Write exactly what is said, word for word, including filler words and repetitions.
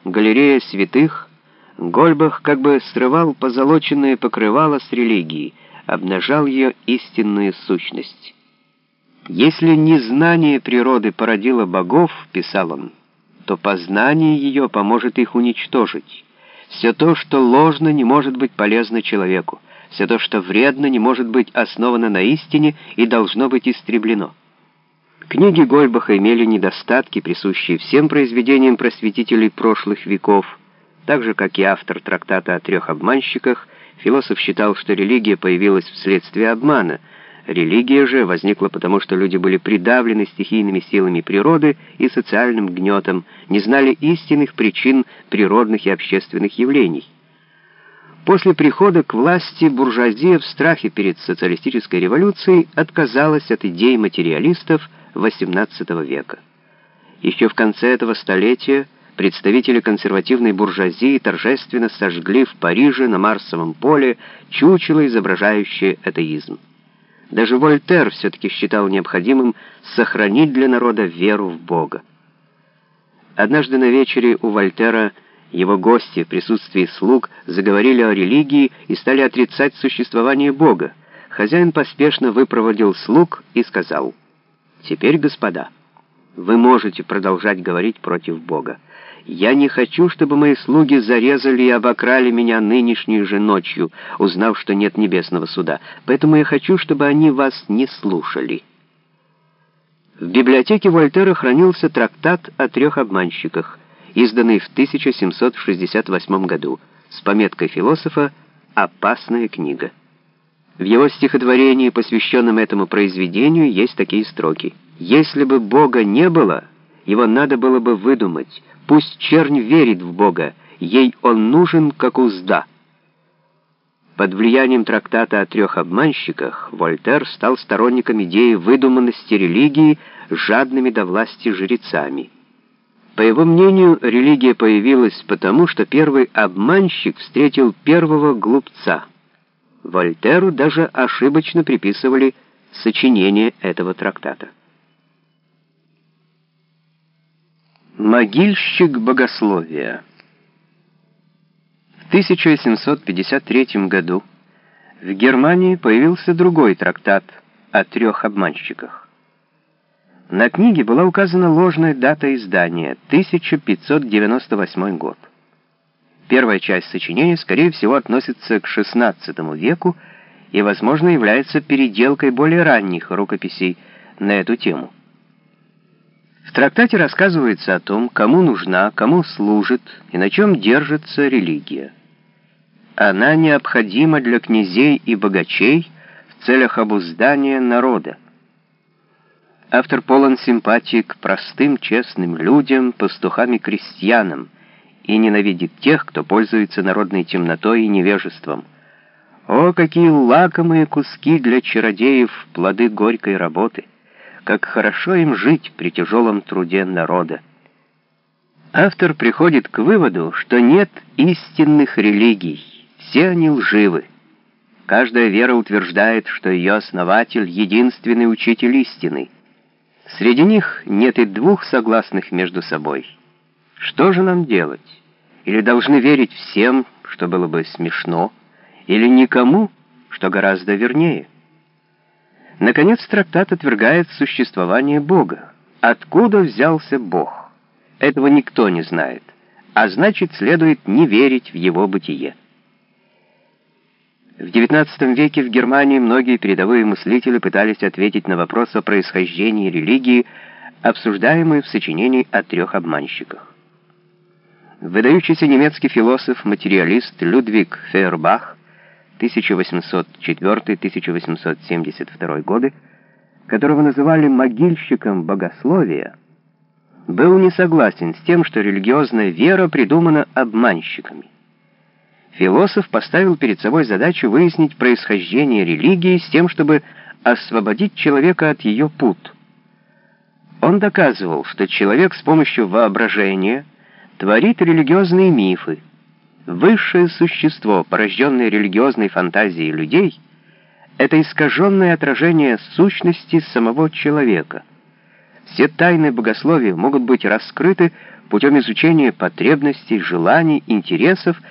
галерея святых, Гольбах как бы срывал позолоченное покрывало с религии, обнажал ее истинную сущность. «Если незнание природы породило богов, — писал он, — то познание ее поможет их уничтожить. Все то, что ложно, не может быть полезно человеку. Все то, что вредно, не может быть основано на истине и должно быть истреблено». Книги Гольбаха имели недостатки, присущие всем произведениям просветителей прошлых веков. Так же, как и автор трактата о трех обманщиках, философ считал, что религия появилась вследствие обмана. Религия же возникла потому, что люди были придавлены стихийными силами природы и социальным гнетом, не знали истинных причин природных и общественных явлений. После прихода к власти буржуазия в страхе перед социалистической революцией отказалась от идей материалистов восемнадцатого века. Еще в конце этого столетия представители консервативной буржуазии торжественно сожгли в Париже на Марсовом поле чучело, изображающее атеизм. Даже Вольтер все-таки считал необходимым сохранить для народа веру в Бога. Однажды на вечере у Вольтера его гости в присутствии слуг заговорили о религии и стали отрицать существование Бога. Хозяин поспешно выпроводил слуг и сказал: «Теперь, господа, вы можете продолжать говорить против Бога. Я не хочу, чтобы мои слуги зарезали и обокрали меня нынешней же ночью, узнав, что нет небесного суда. Поэтому я хочу, чтобы они вас не слушали». В библиотеке Вольтера хранился трактат о трех обманщиках, изданный в тысяча семьсот шестьдесят восьмом году, с пометкой философа «Опасная книга». В его стихотворении, посвященном этому произведению, есть такие строки: «Если бы Бога не было, его надо было бы выдумать. Пусть чернь верит в Бога, ей он нужен, как узда». Под влиянием трактата о трех обманщиках Вольтер стал сторонником идеи выдуманности религии жадными до власти жрецами. По его мнению, религия появилась потому, что первый обманщик встретил первого глупца. Вольтеру даже ошибочно приписывали сочинение этого трактата. Могильщик богословия. В тысяча семьсот пятьдесят третьем году в Германии появился другой трактат о трех обманщиках. На книге была указана ложная дата издания — тысяча пятьсот девяносто восьмой год. Первая часть сочинения, скорее всего, относится к шестнадцатому веку и, возможно, является переделкой более ранних рукописей на эту тему. В трактате рассказывается о том, кому нужна, кому служит и на чем держится религия. Она необходима для князей и богачей в целях обуздания народа. Автор полон симпатии к простым, честным людям, пастухам и крестьянам, и ненавидит тех, кто пользуется народной темнотой и невежеством. О, какие лакомые куски для чародеев плоды горькой работы! Как хорошо им жить при тяжелом труде народа! Автор приходит к выводу, что нет истинных религий, все они лживы. Каждая вера утверждает, что ее основатель — единственный учитель истины. Среди них нет и двух согласных между собой. Что же нам делать? Или должны верить всем, что было бы смешно, или никому, что гораздо вернее? Наконец, трактат отвергает существование Бога. Откуда взялся Бог? Этого никто не знает, а значит, следует не верить в его бытие. В девятнадцатом веке в Германии многие передовые мыслители пытались ответить на вопрос о происхождении религии, обсуждаемый в сочинении о трех обманщиках. Выдающийся немецкий философ-материалист Людвиг Фейербах тысяча восемьсот четвёртый — тысяча восемьсот семьдесят второй годы, которого называли могильщиком богословия, был не согласен с тем, что религиозная вера придумана обманщиками. Философ поставил перед собой задачу выяснить происхождение религии с тем, чтобы освободить человека от ее пут. Он доказывал, что человек с помощью воображения творит религиозные мифы. Высшее существо, порожденное религиозной фантазией людей, это искаженное отражение сущности самого человека. Все тайны богословия могут быть раскрыты путем изучения потребностей, желаний, интересов